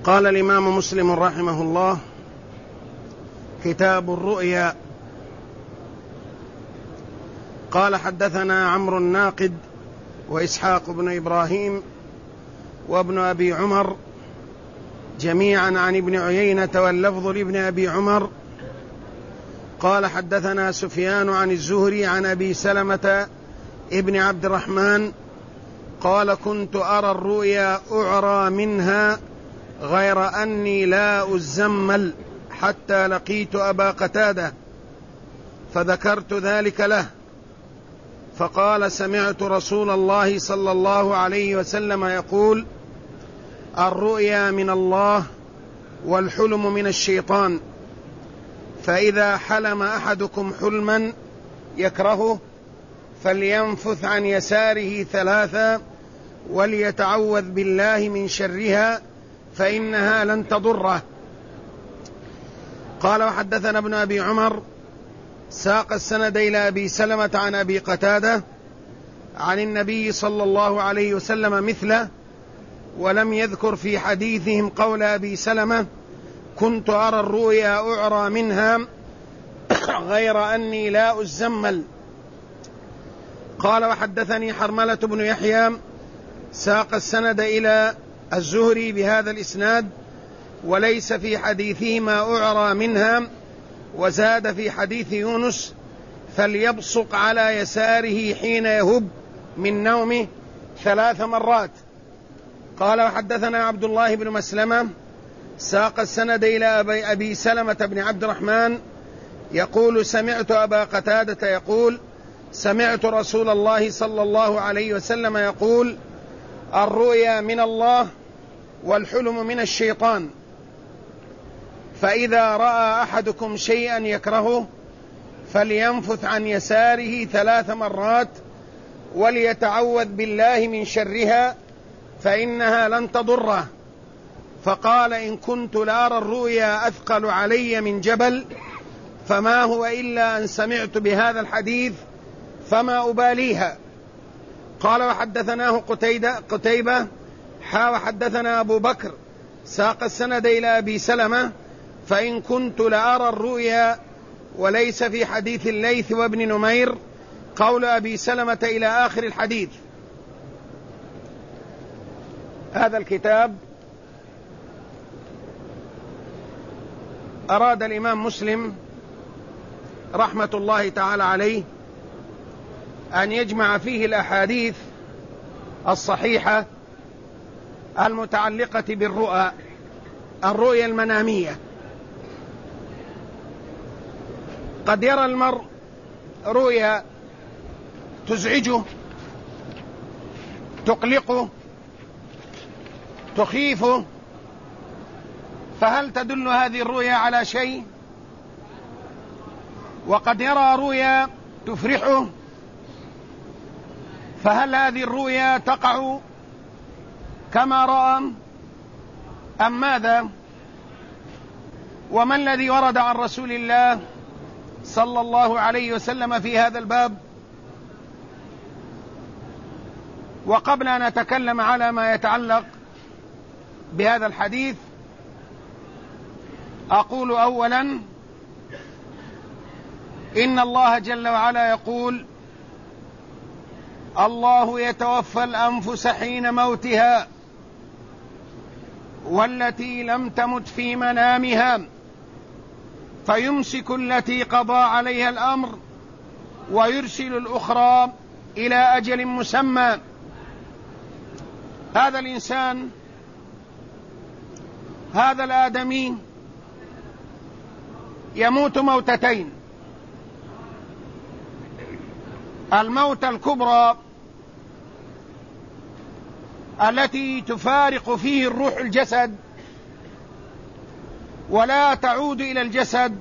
قال الإمام مسلم رحمه الله: كتاب الرؤيا. قال: حدثنا عمرو الناقد وإسحاق بن إبراهيم وابن أبي عمر جميعا عن ابن عيينة واللفظ لابن أبي عمر قال: حدثنا سفيان عن الزهري عن أبي سلمة ابن عبد الرحمن قال: كنت أرى الرؤيا أعرى منها غير أني لا أزمل حتى لقيت أبا قتادة فذكرت ذلك له، فقال: سمعت رسول الله صلى الله عليه وسلم يقول: الرؤيا من الله والحلم من الشيطان، فإذا حلم أحدكم حلما يكرهه فلينفث عن يساره 3 وليتعوذ بالله من شرها فإنها لن تضره. قال: وحدثنا ابن أبي عمر ساق السند إلى أبي سلمة عن أبي قتادة عن النبي صلى الله عليه وسلم مثله، ولم يذكر في حديثهم قول أبي سلمة: كنت أرى الرؤيا أعرى منها غير أني لا أزمل. قال: وحدثني حرملة بن يحيى ساق السند إلى الزهري بهذا الإسناد وليس في حديثهما أعرى منها، وزاد في حديث يونس: فليبصق على يساره حين يهب من نومه 3 مرات. قال: وحدثنا عبد الله بن مسلمة ساق السند إلى أبي سلمة بن عبد الرحمن يقول: سمعت أبا قتادة يقول: سمعت رسول الله صلى الله عليه وسلم يقول: الرؤيا من الله والحلم من الشيطان، فإذا رأى أحدكم شيئا يكرهه فلينفث عن يساره 3 مرات وليتعوذ بالله من شرها فإنها لن تضره. فقال: إن كنت لأرى الرؤيا أثقل علي من جبل فما هو إلا أن سمعت بهذا الحديث فما أباليها. قال: وحدثناه قتيبة وحدثنا أبو بكر ساق السند إلى أبي سلمة: فإن كنت لأرى الرؤيا، وليس في حديث الليث وابن نمير قول أبي سلمة إلى آخر الحديث. هذا الكتاب أراد الإمام مسلم رحمة الله تعالى عليه أن يجمع فيه الأحاديث الصحيحة المتعلقة الرؤيا المنامية. قد يرى المرء رؤيا تزعجه، تقلقه، تخيفه، فهل تدل هذه الرؤيا على شيء؟ وقد يرى رؤيا تفرحه، فهل هذه الرؤيا تقع كما رأى أم ماذا؟ وما الذي ورد عن رسول الله صلى الله عليه وسلم في هذا الباب؟ وقبل أن نتكلم على ما يتعلق بهذا الحديث أقول أولا: إن الله جل وعلا يقول: الله يتوفى الأنفس حين موتها والتي لم تمت في منامها فيمسك التي قضى عليها الأمر ويرسل الأخرى إلى أجل مسمى. هذا الإنسان، هذا الآدمي يموت موتتين: الموت الكبرى التي تفارق فيه الروح الجسد ولا تعود إلى الجسد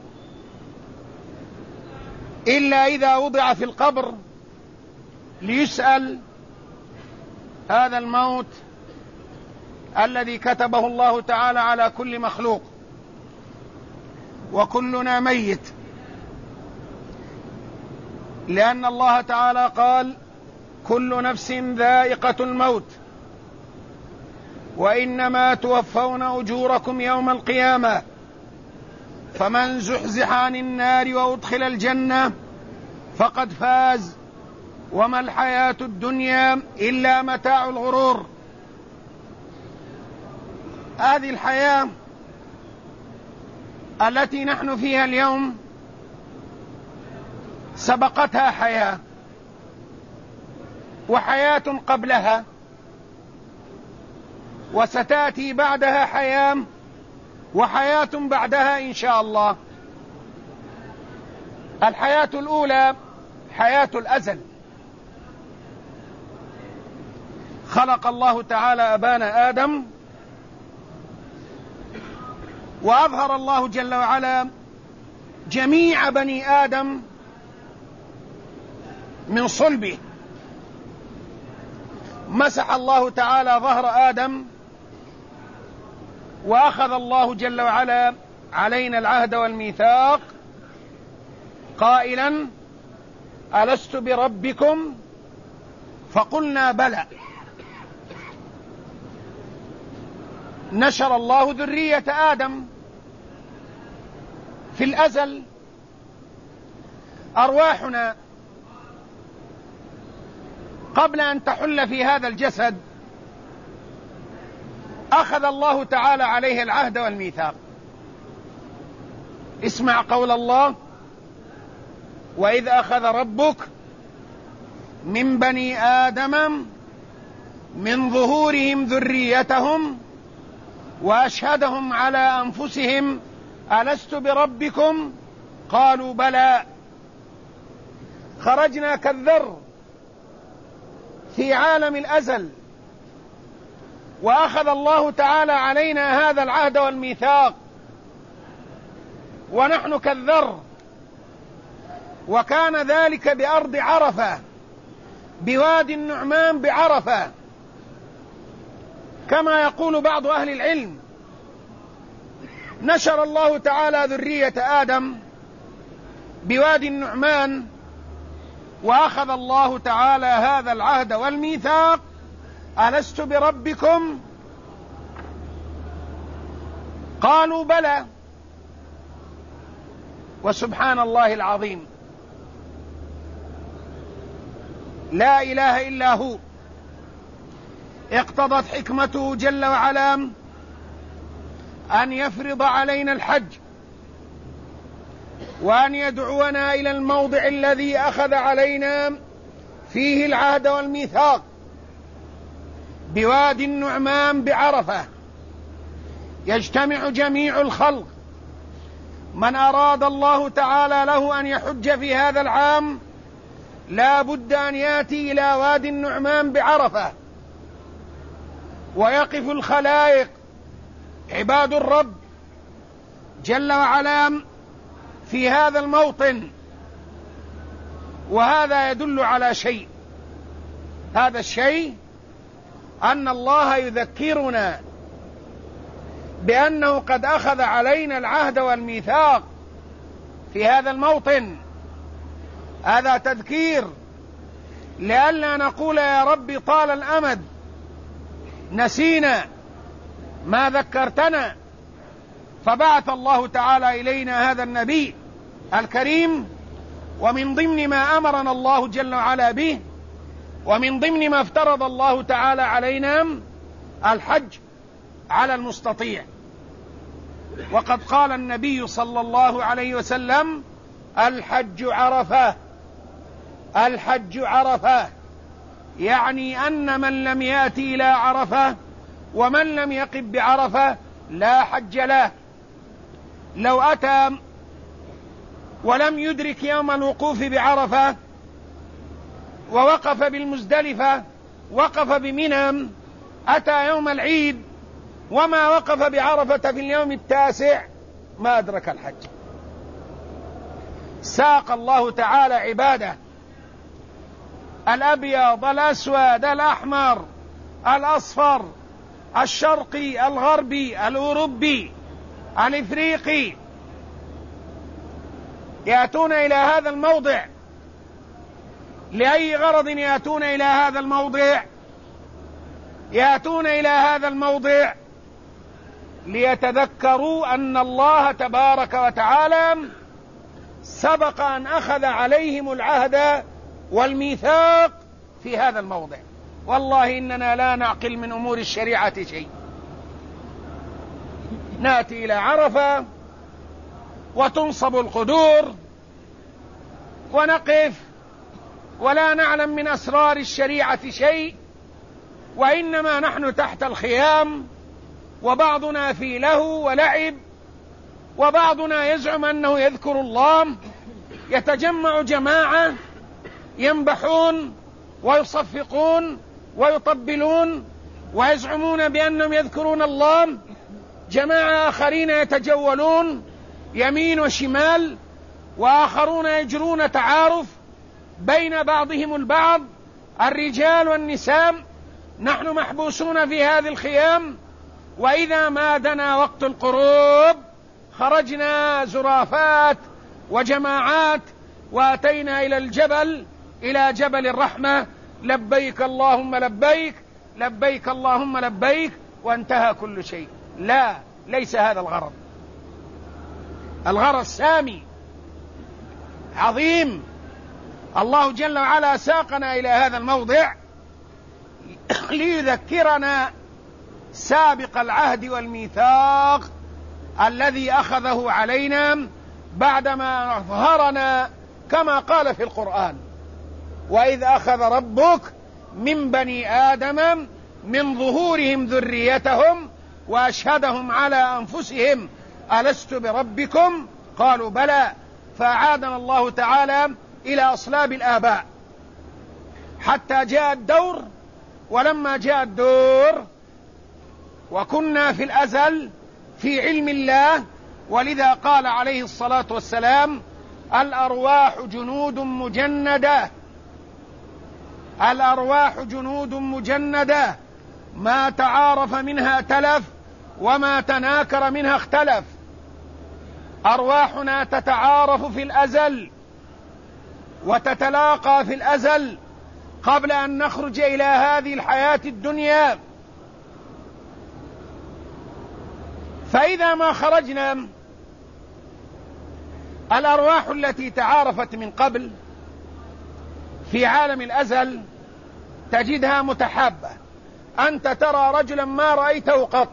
إلا إذا وضع في القبر ليسأل. هذا الموت الذي كتبه الله تعالى على كل مخلوق، وكلنا ميت، لأن الله تعالى قال: كل نفس ذائقة الموت، وإنما توفون أجوركم يوم القيامة، فمن زحزح عن النار وأدخل الجنة فقد فاز، وما الحياة الدنيا إلا متاع الغرور. هذه الحياة التي نحن فيها اليوم سبقتها حياة، وحياة قبلها، وستأتي بعدها حياة، وحياة بعدها إن شاء الله. الحياة الأولى حياة الأزل، خلق الله تعالى أبانا آدم، وأظهر الله جل وعلا جميع بني آدم من صلبه. مسح الله تعالى ظهر آدم، وأخذ الله جل وعلا علينا العهد والميثاق قائلا: ألست بربكم؟ فقلنا بلى. نشر الله ذرية آدم في الأزل. أرواحنا قبل أن تحل في هذا الجسد أخذ الله تعالى عليه العهد والميثاق. اسمع قول الله: وإذ أخذ ربك من بني آدم من ظهورهم ذريتهم وأشهدهم على أنفسهم ألست بربكم؟ قالوا بلى. خرجنا كالذر في عالم الأزل، وأخذ الله تعالى علينا هذا العهد والميثاق ونحن كالذر، وكان ذلك بأرض عرفة، بوادي النعمان بعرفة، كما يقول بعض أهل العلم. نشر الله تعالى ذرية آدم بوادي النعمان، وأخذ الله تعالى هذا العهد والميثاق: ألست بربكم؟ قالوا بلى. وسبحان الله العظيم، لا إله إلا هو، اقتضت حكمته جل وعلا أن يفرض علينا الحج، وأن يدعونا إلى الموضع الذي أخذ علينا فيه العهد والميثاق بوادي النعمان بعرفة. يجتمع جميع الخلق، من أراد الله تعالى له أن يحج في هذا العام لا بد أن يأتي إلى وادي النعمان بعرفة، ويقف الخلائق عباد الرب جل وعلا في هذا الموطن. وهذا يدل على شيء، هذا الشيء أن الله يذكرنا بأنه قد أخذ علينا العهد والميثاق في هذا الموطن. هذا تذكير لئلا نقول يا رب طال الأمد، نسينا ما ذكرتنا. فبعث الله تعالى إلينا هذا النبي الكريم، ومن ضمن ما أمرنا الله جل وعلا به، ومن ضمن ما افترض الله تعالى علينا الحج على المستطيع. وقد قال النبي صلى الله عليه وسلم: الحج عرفة. الحج عرفة، يعني أن من لم يأتي إلى عرفة ومن لم يقف بعرفة لا حج له. لو أتى ولم يدرك يوم الوقوف بعرفة ووقف بالمزدلفة، وقف بمنى، أتى يوم العيد وما وقف بعرفة في اليوم التاسع، ما أدرك الحج. ساق الله تعالى عباده، الأبيض، الأسود، الأحمر، الأصفر، الشرقي، الغربي، الأوروبي، الإفريقي، يأتون إلى هذا الموضع. لأي غرض يأتون إلى هذا الموضع؟ يأتون إلى هذا الموضع ليتذكروا أن الله تبارك وتعالى سبق أن أخذ عليهم العهد والميثاق في هذا الموضع. والله إننا لا نعقل من أمور الشريعة شيء. نأتي إلى عرفة وتنصب القدور ونقف ولا نعلم من أسرار الشريعة شيء، وإنما نحن تحت الخيام، وبعضنا في لهو ولعب، وبعضنا يزعم أنه يذكر الله. يتجمع جماعة ينبحون ويصفقون ويطبلون ويزعمون بأنهم يذكرون الله، جماعة آخرين يتجولون يمين وشمال، وآخرون يجرون تعارف بين بعضهم البعض، الرجال والنساء. نحن محبوسون في هذه الخيام، وإذا ما دنا وقت القروب خرجنا زرافات وجماعات وأتينا إلى الجبل، إلى جبل الرحمة، لبيك اللهم لبيك، لبيك اللهم لبيك، وانتهى كل شيء. لا، ليس هذا الغرض. الغرض سامي عظيم. الله جل وعلا ساقنا إلى هذا الموضع ليذكرنا سابق العهد والميثاق الذي أخذه علينا بعدما أظهرنا كما قال في القرآن: وإذ أخذ ربك من بني آدم من ظهورهم ذريتهم وأشهدهم على أنفسهم ألست بربكم قالوا بلى، فأعادنا الله تعالى إلى أصلاب الآباء حتى جاء الدور. ولما جاء الدور وكنا في الأزل في علم الله، ولذا قال عليه الصلاة والسلام: الأرواح جنود مجندة، الأرواح جنود مجندة، ما تعارف منها تلف وما تناكر منها اختلف. أرواحنا تتعارف في الأزل وتتلاقى في الأزل قبل أن نخرج إلى هذه الحياة الدنيا. فإذا ما خرجنا، الأرواح التي تعارفت من قبل في عالم الأزل تجدها متحابة. أنت ترى رجلا ما رأيته قط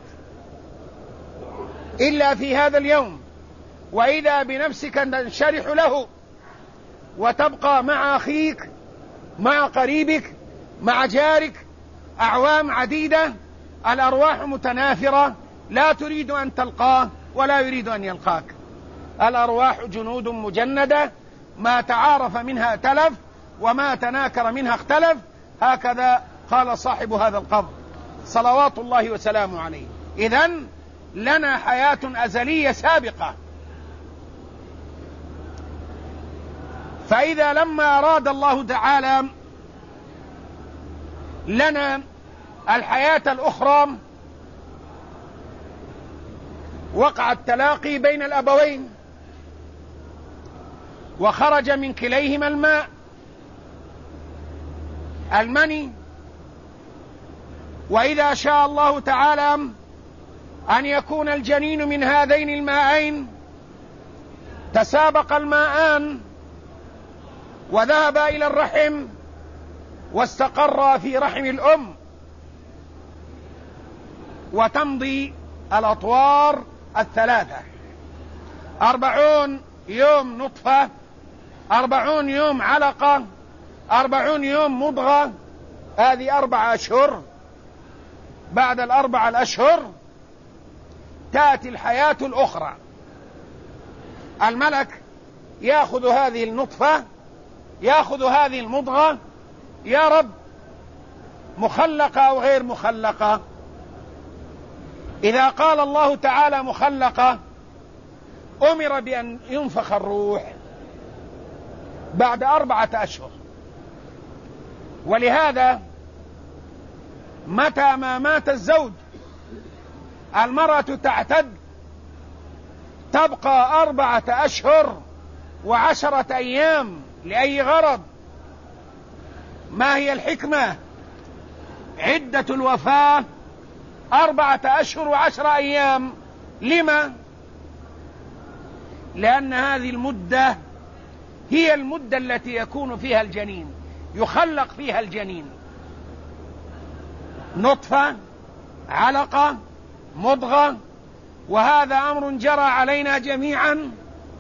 إلا في هذا اليوم، وإذا بنفسك تنشرح له وتبقى مع أخيك، مع قريبك، مع جارك أعوام عديدة. الأرواح متنافرة، لا تريد أن تلقاه ولا يريد أن يلقاك. الأرواح جنود مجندة، ما تعارف منها تلف وما تناكر منها اختلف. هكذا قال صاحب هذا القبر صلوات الله وسلامه عليه. إذن لنا حياة أزلية سابقة. فإذا لما أراد الله تعالى لنا الحياة الأخرى وقع التلاقي بين الأبوين وخرج من كليهما الماء المني. وإذا شاء الله تعالى أن يكون الجنين من هذين الماءين تسابق الماءان وذهب إلى الرحم واستقر في رحم الأم، وتمضي الأطوار الثلاثة: 40 يوم نطفة، 40 يوم علقة، 40 يوم مضغة. هذه 4 أشهر. بعد 4 الأشهر تأتي الحياة الأخرى. الملك يأخذ هذه النطفة، يأخذ هذه المضغة. يا رب، مخلقة أو غير مخلقة؟ إذا قال الله تعالى مخلقة أمر بأن ينفخ الروح بعد 4 أشهر. ولهذا متى ما مات الزوج المرأة تعتد، تبقى 4 أشهر و10 أيام. لأي غرض؟ ما هي الحكمة؟ عدة الوفاة 4 أشهر و10 أيام. لما؟ لأن هذه المدة هي المدة التي يكون فيها الجنين، يخلق فيها الجنين، نطفة، علقة، مضغة. وهذا أمر جرى علينا جميعا،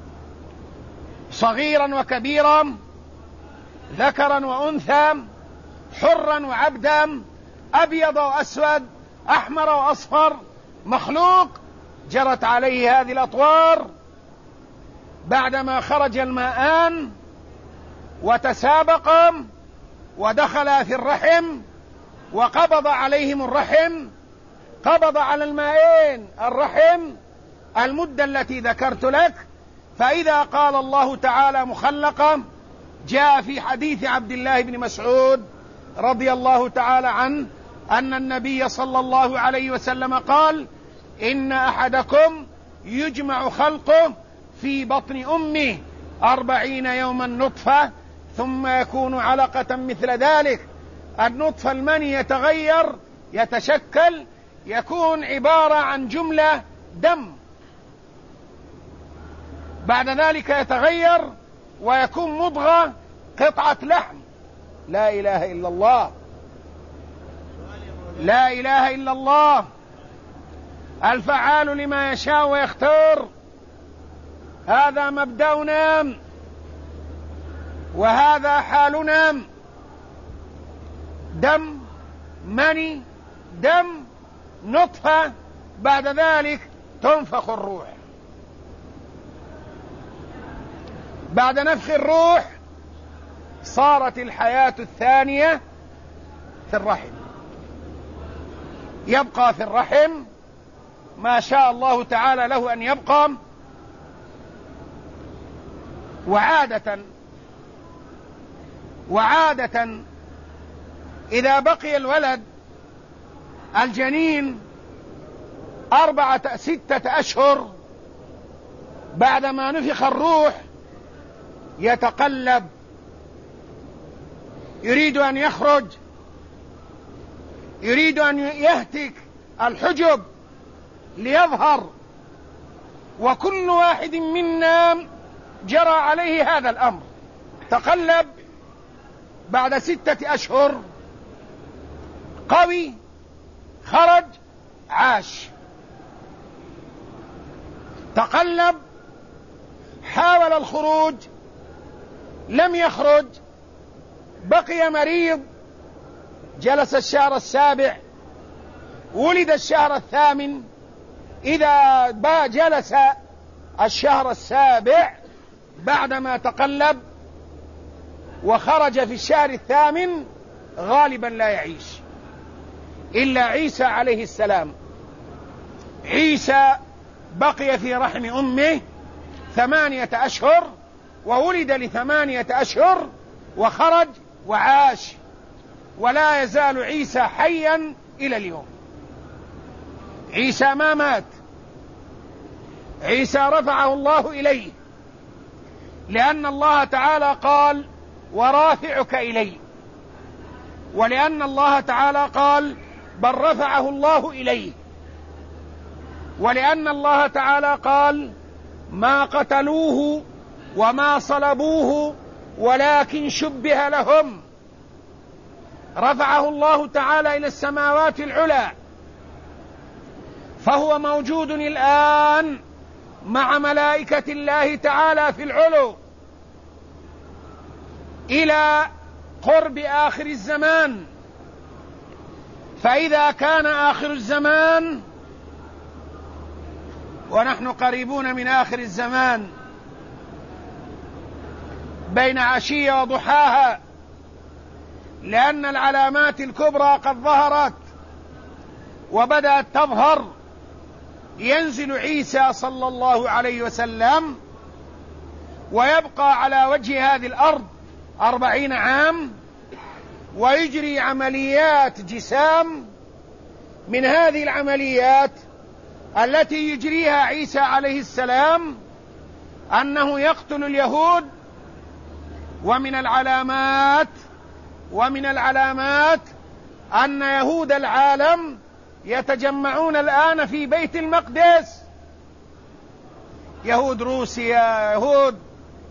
صغيرا وكبيرا، ذكرا وأنثى، حرا وعبدا، أبيض وأسود، أحمر وأصفر، مخلوق جرت عليه هذه الأطوار. بعدما خرج الماءان وتسابقا ودخلا في الرحم وقبض عليهم الرحم، قبض على المائين الرحم المدة التي ذكرت لك. فإذا قال الله تعالى مخلقة، جاء في حديث عبد الله بن مسعود رضي الله تعالى عنه أن النبي صلى الله عليه وسلم قال: إن أحدكم يجمع خلقه في بطن أمه 40 يوما نطفة ثم يكون علقة مثل ذلك. النطفة المني يتغير، يتشكل، يكون عبارة عن جملة دم، بعد ذلك يتغير ويكون مضغة، قطعة لحم. لا إله إلا الله، لا إله إلا الله، الفعال لما يشاء ويختار. هذا مبدأنا وهذا حالنا، دم، مني، دم، نطفة، بعد ذلك تنفخ الروح. بعد نفخ الروح صارت الحياة الثانية في الرحم، يبقى في الرحم ما شاء الله تعالى له أن يبقى. وعادة إذا بقي الولد الجنين 6 أشهر بعدما نفخ الروح يتقلب، يريد أن يخرج، يريد أن يهتك الحجب ليظهر. وكل واحد منا جرى عليه هذا الأمر، تقلب بعد 6 أشهر، قوي، خرج، عاش. تقلب، حاول الخروج، لم يخرج، بقي مريض، جلس الشهر السابع، ولد الشهر الثامن. إذا جلس الشهر السابع بعدما تقلب وخرج في الشهر الثامن غالبا لا يعيش إلا عيسى عليه السلام. عيسى بقي في رحم أمه 8 أشهر وولد ل8 أشهر وخرج وعاش، ولا يزال عيسى حيا إلى اليوم. عيسى ما مات، عيسى رفعه الله إليه، لأن الله تعالى قال: ورافعك إلي، ولأن الله تعالى قال: بل رفعه الله إليه، ولأن الله تعالى قال: ما قتلوه وما صلبوه ولكن شبه لهم. رفعه الله تعالى إلى السماوات العلى، فهو موجود الآن مع ملائكة الله تعالى في العلو إلى قرب آخر الزمان. فإذا كان آخر الزمان ونحن قريبون من آخر الزمان بين عشية وضحاها، لأن العلامات الكبرى قد ظهرت وبدأت تظهر، ينزل عيسى صلى الله عليه وسلم ويبقى على وجه هذه الأرض 40 عام، ويجري عمليات جسام. من هذه العمليات التي يجريها عيسى عليه السلام أنه يقتل اليهود. ومن العلامات أن يهود العالم يتجمعون الآن في بيت المقدس، يهود روسيا، يهود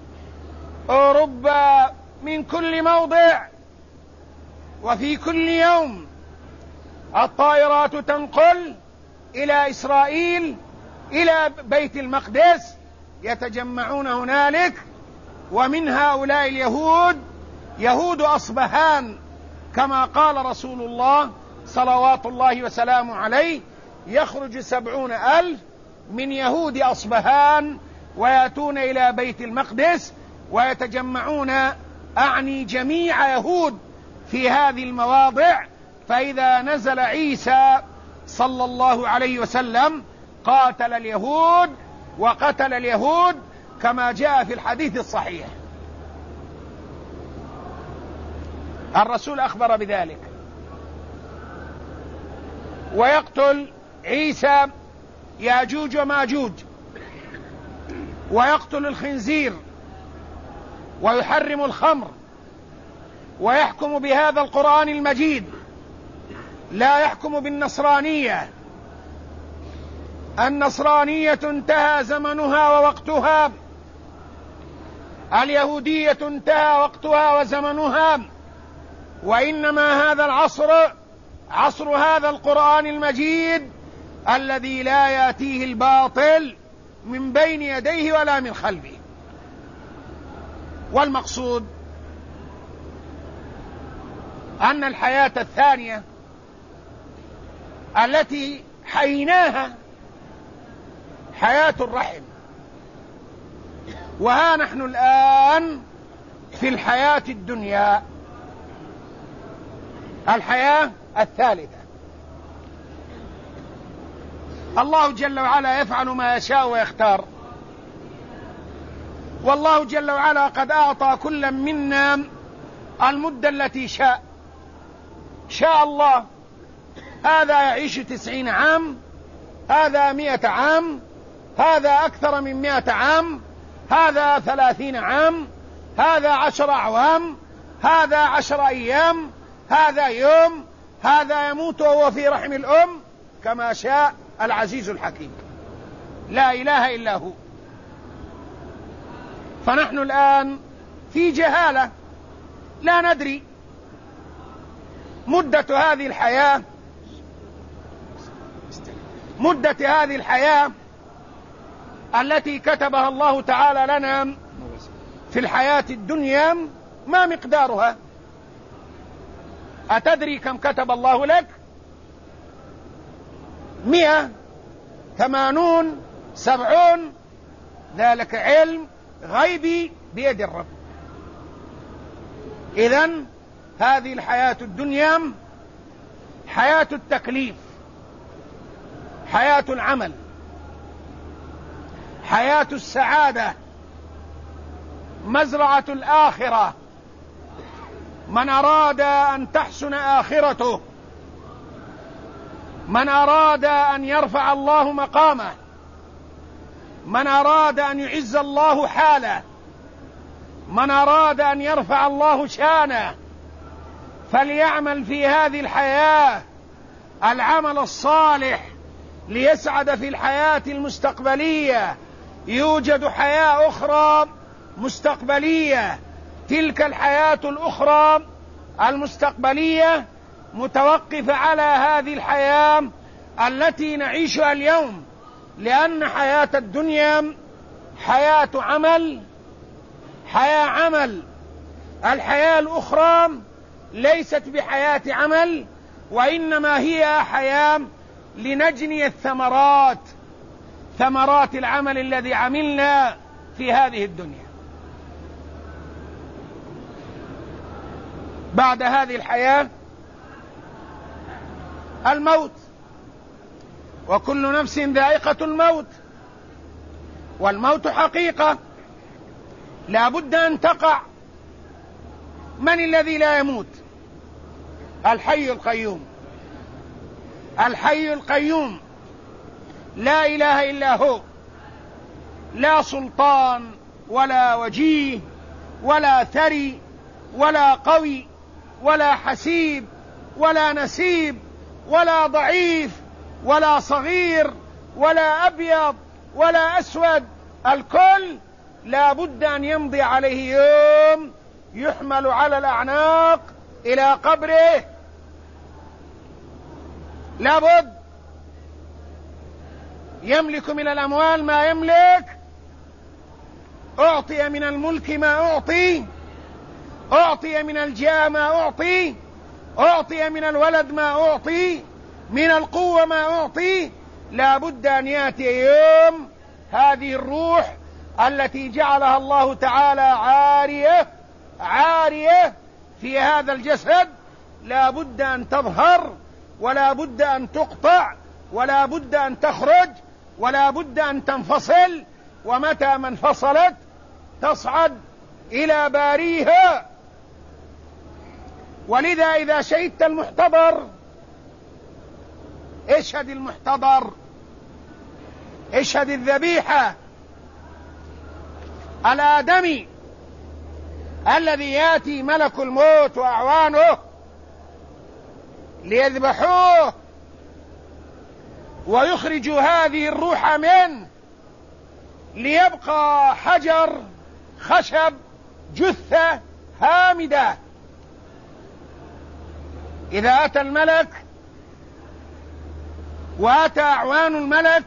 أوروبا، من كل موضع، وفي كل يوم الطائرات تنقل إلى إسرائيل إلى بيت المقدس، يتجمعون هنالك. ومن هؤلاء اليهود يهود أصبهان، كما قال رسول الله صلوات الله وسلامه عليه: يخرج 70,000 من يهود أصبهان ويأتون إلى بيت المقدس ويتجمعون، أعني جميع يهود في هذه المواضع. فإذا نزل عيسى صلى الله عليه وسلم قاتل اليهود وقتل اليهود، كما جاء في الحديث الصحيح. الرسول أخبر بذلك. ويقتل عيسى ياجوج وماجوج، ويقتل الخنزير، ويحرم الخمر، ويحكم بهذا القرآن المجيد، لا يحكم بالنصرانية. النصرانية انتهى زمنها ووقتها، اليهودية انتهى وقتها وزمنها، وإنما هذا العصر عصر هذا القرآن المجيد الذي لا يأتيه الباطل من بين يديه ولا من خلفه. والمقصود أن الحياة الثانية التي حييناها حياة الرحم، وها نحن الآن في الحياة الدنيا، الحياة الثالثة. الله جل وعلا يفعل ما يشاء ويختار، والله جل وعلا قد أعطى كل منا المدة التي شاء الله. هذا يعيش 90 عام، هذا 100 عام، هذا أكثر من 100 عام، هذا 30 عام، هذا 10 أعوام، هذا 10 أيام، هذا يوم، هذا يموت وهو في رحم الأم كما شاء العزيز الحكيم، لا إله إلا هو. فنحن الآن في جهالة، لا ندري مدة هذه الحياة التي كتبها الله تعالى لنا في الحياة الدنيا ما مقدارها. أتدري كم كتب الله لك؟ 100 80 70؟ ذلك علم غيبي بيد الرب. إذن هذه الحياة الدنيا حياة التكليف، حياة العمل، حياة السعادة، مزرعة الآخرة. من أراد أن تحسن آخرته، من أراد أن يرفع الله مقامه، من أراد أن يعز الله حاله، من أراد أن يرفع الله شانه، فليعمل في هذه الحياة العمل الصالح ليسعد في الحياة المستقبلية. يوجد حياة أخرى مستقبلية، تلك الحياة الأخرى المستقبلية متوقفة على هذه الحياة التي نعيشها اليوم، لأن حياة الدنيا حياة عمل، الحياة الأخرى ليست بحياة عمل، وإنما هي حياة لنجني الثمرات، ثمرات العمل الذي عملنا في هذه الدنيا. بعد هذه الحياة الموت، وكل نفس ذائقة الموت، والموت حقيقة لا بد أن تقع. من الذي لا يموت؟ الحي القيوم، الحي القيوم لا إله إلا هو، لا سلطان ولا وجيه ولا ثري ولا قوي ولا حسيب ولا نسيب ولا ضعيف ولا صغير ولا أبيض ولا أسود، الكل لا بد أن يمضي عليه يوم يحمل على الأعناق إلى قبره، لا بد. يملك من الأموال ما يملك، أعطي من الملك ما أعطي، أعطي من الجاه ما أعطي، أعطي من الولد ما أعطي، من القوة ما أعطي، لا بد أن يأتي يوم هذه الروح التي جعلها الله تعالى عارية في هذا الجسد لا بد أن تظهر، ولا بد أن تقطع، ولا بد أن تخرج، ولا بد أن تنفصل. ومتى ما انفصلت تصعد إلى باريها. ولذا إذا شهدت المحتضر، اشهد المحتضر، اشهد الذبيحة، الآدمي الذي يأتي ملك الموت وأعوانه ليذبحوه ويخرجوا هذه الروح منه، ليبقى حجر، خشب، جثة هامدة. إذا أتى الملك وأتى أعوان الملك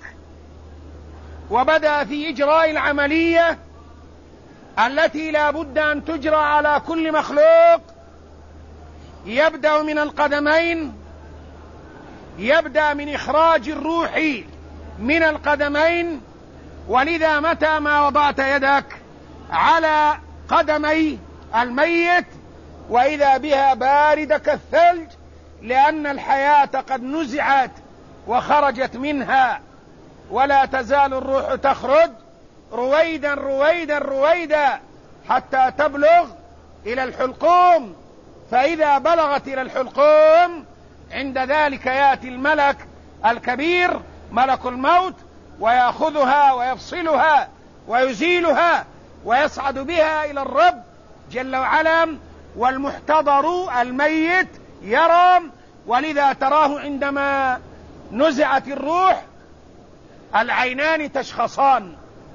وبدأ في إجراء العملية التي لا بد أن تجرى على كل مخلوق، يبدأ من القدمين، يبدأ من إخراج الروح من القدمين. ولذا متى ما وضعت يدك على قدمي الميت وإذا بها باردة كالثلج، لأن الحياة قد نزعت وخرجت منها، ولا تزال الروح تخرج رويدا رويدا رويدا حتى تبلغ إلى الحلقوم. فإذا بلغت إلى الحلقوم عند ذلك يأتي الملك الكبير ملك الموت ويأخذها ويفصلها ويزيلها ويصعد بها إلى الرب جل وعلا. والمحتضر الميت يرى، ولذا تراه عندما نزعت الروح العينان تشخصان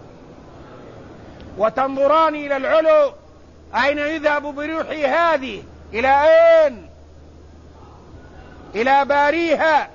وتنظران إلى العلو، أين يذهب بروحي هذه؟ إلى أين؟ إلى باريها،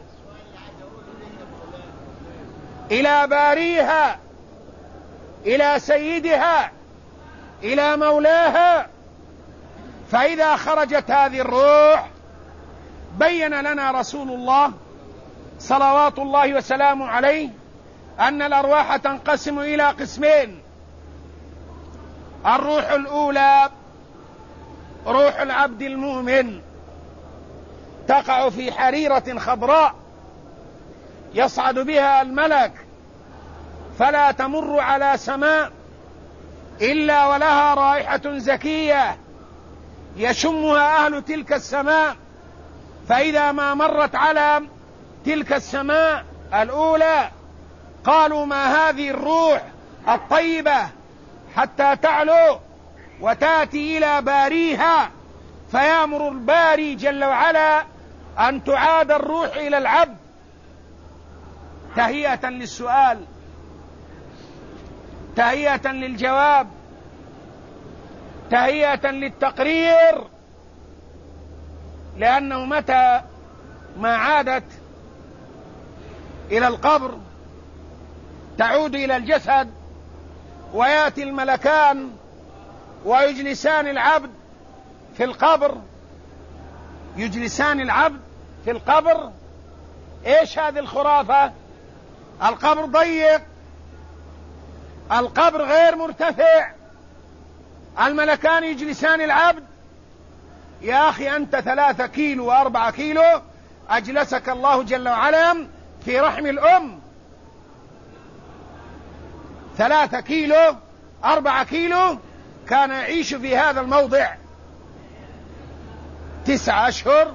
إلى باريها، إلى سيدها، إلى مولاها. فإذا خرجت هذه الروح بين لنا رسول الله صلوات الله وسلامه عليه أن الأرواح تنقسم إلى قسمين. الروح الأولى روح العبد المؤمن، تقع في حريرة خضراء يصعد بها الملك، فلا تمر على سماء إلا ولها رائحة زكية يشمها أهل تلك السماء. فإذا ما مرت على تلك السماء الأولى قالوا ما هذه الروح الطيبة، حتى تعلو وتأتي إلى باريها، فيأمر الباري جل وعلا أن تعاد الروح إلى العبد تهيئة للسؤال، تهيئة للجواب، تهيئة للتقرير. لأنه متى ما عادت إلى القبر تعود إلى الجسد، ويأتي الملكان ويجلسان العبد في القبر، يجلسان العبد في القبر. إيش هذه الخرافة؟ القبر ضيق، القبر غير مرتفع، الملكان يجلسان العبد. يا أخي أنت 3 كيلو و4 كيلو أجلسك الله جل وعلا في رحم الأم، 3 كيلو 4 كيلو كان يعيش في هذا الموضع 9 أشهر،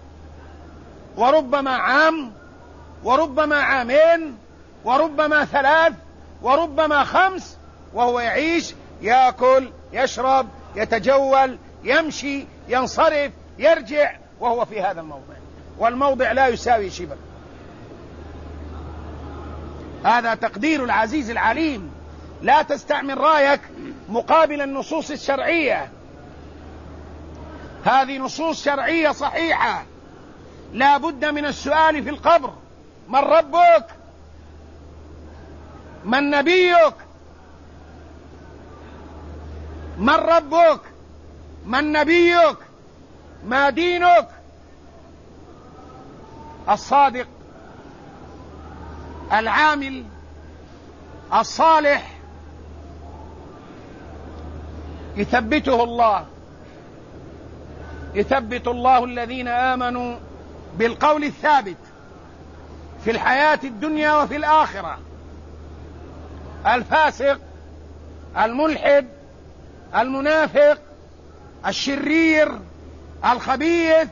وربما عام، وربما عامين، وربما 3، وربما 5، وهو يعيش، يأكل، يشرب، يتجول، يمشي، ينصرف، يرجع، وهو في هذا الموضع، والموضع لا يساوي شبر. هذا تقدير العزيز العليم. لا تستعمل رأيك مقابل النصوص الشرعية. هذه نصوص شرعية صحيحة. لا بد من السؤال في القبر: من ربك؟ من نبيك؟ من ربك؟ من نبيك؟ ما دينك؟ الصادق العامل الصالح يثبته الله، يثبت الله الذين آمنوا بالقول الثابت في الحياة الدنيا وفي الآخرة. الفاسق، الملحد، المنافق، الشرير، الخبيث،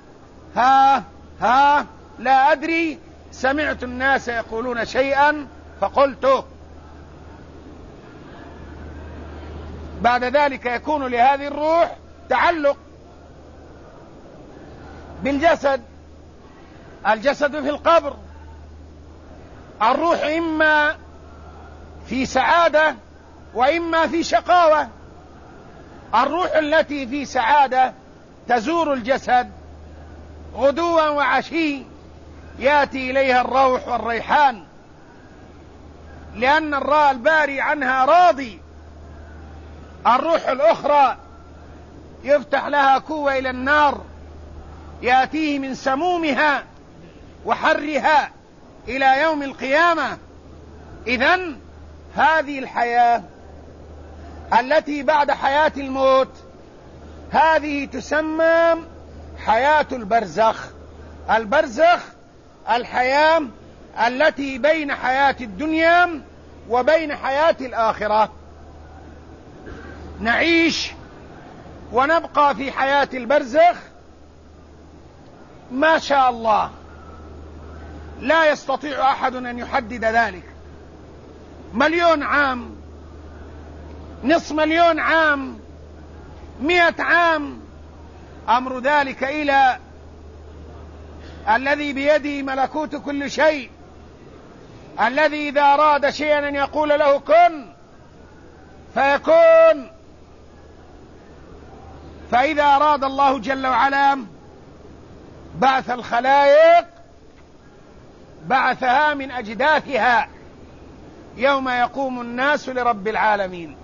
لا أدري، سمعت الناس يقولون شيئا فقلته. بعد ذلك يكون لهذه الروح تعلق بالجسد. الجسد في القبر. الروح إما في سعادة وإما في شقاوة. الروح التي في سعادة تزور الجسد غدوا وعشي، يأتي إليها الروح والريحان، لأن الباري عنها راضي. الروح الأخرى يفتح لها كوة إلى النار، يأتيه من سمومها وحرها إلى يوم القيامة. إذن هذه الحياة التي بعد حياة الموت هذه تسمى حياة البرزخ. البرزخ الحياة التي بين حياة الدنيا وبين حياة الآخرة. نعيش ونبقى في حياة البرزخ ما شاء الله، لا يستطيع أحد أن يحدد ذلك. 1,000,000 عام، 500,000 عام، 100 عام، أمر ذلك إلى الذي بيده ملكوت كل شيء، الذي إذا أراد شيئا أن يقول له كن فيكون. فإذا أراد الله جل وعلا بعث الخلائق بعثها من أجداثها يوم يقوم الناس لرب العالمين.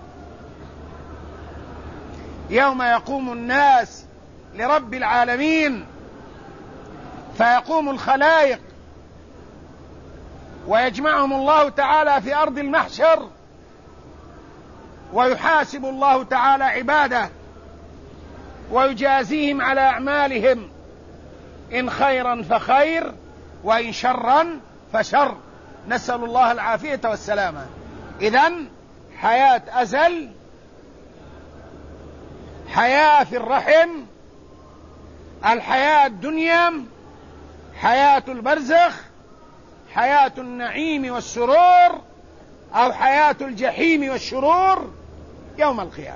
يوم يقوم الناس لرب العالمين فيقوم الخلائق ويجمعهم الله تعالى في أرض المحشر، ويحاسب الله تعالى عباده ويجازيهم على أعمالهم، إن خيرا فخير وإن شرا فشر، نسأل الله العافية والسلامة. إذن حياة أزل، حياة في الرحم، الحياة الدنيا، حياة البرزخ، حياة النعيم والسرور، أو حياة الجحيم والشرور يوم القيامة.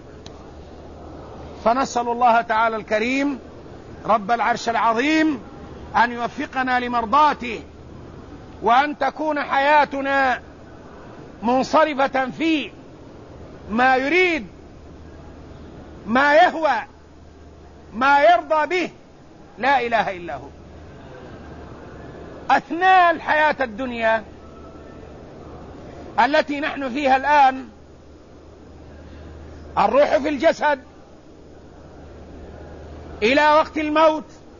فنسأل الله تعالى الكريم رب العرش العظيم أن يوفقنا لمرضاته، وأن تكون حياتنا منصرفة في ما يريد، ما يهوى، ما يرضى به، لا إله إلا هو. أثناء الحياة الدنيا التي نحن فيها الآن، الروح في الجسد إلى وقت الموت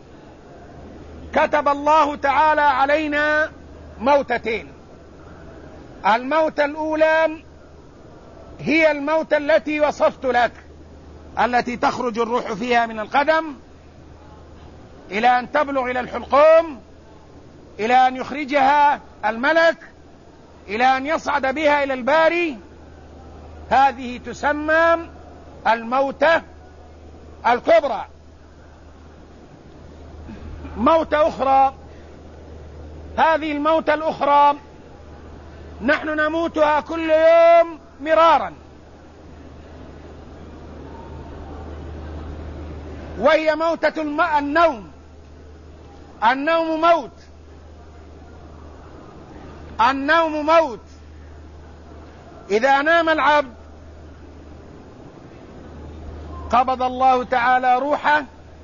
كتب الله تعالى علينا موتتين. الموتة الأولى هي الموتة التي وصفت لك، التي تخرج الروح فيها من القدم إلى أن تبلغ إلى الحلقوم، إلى أن يخرجها الملك، إلى أن يصعد بها إلى الباري. هذه تسمى الموتة الكبرى. موتة أخرى، هذه الموتة الأخرى نحن نموتها كل يوم مرارا، وهي موتة النوم. النوم موت، النوم موت. إذا نام العبد قبض الله تعالى روحه،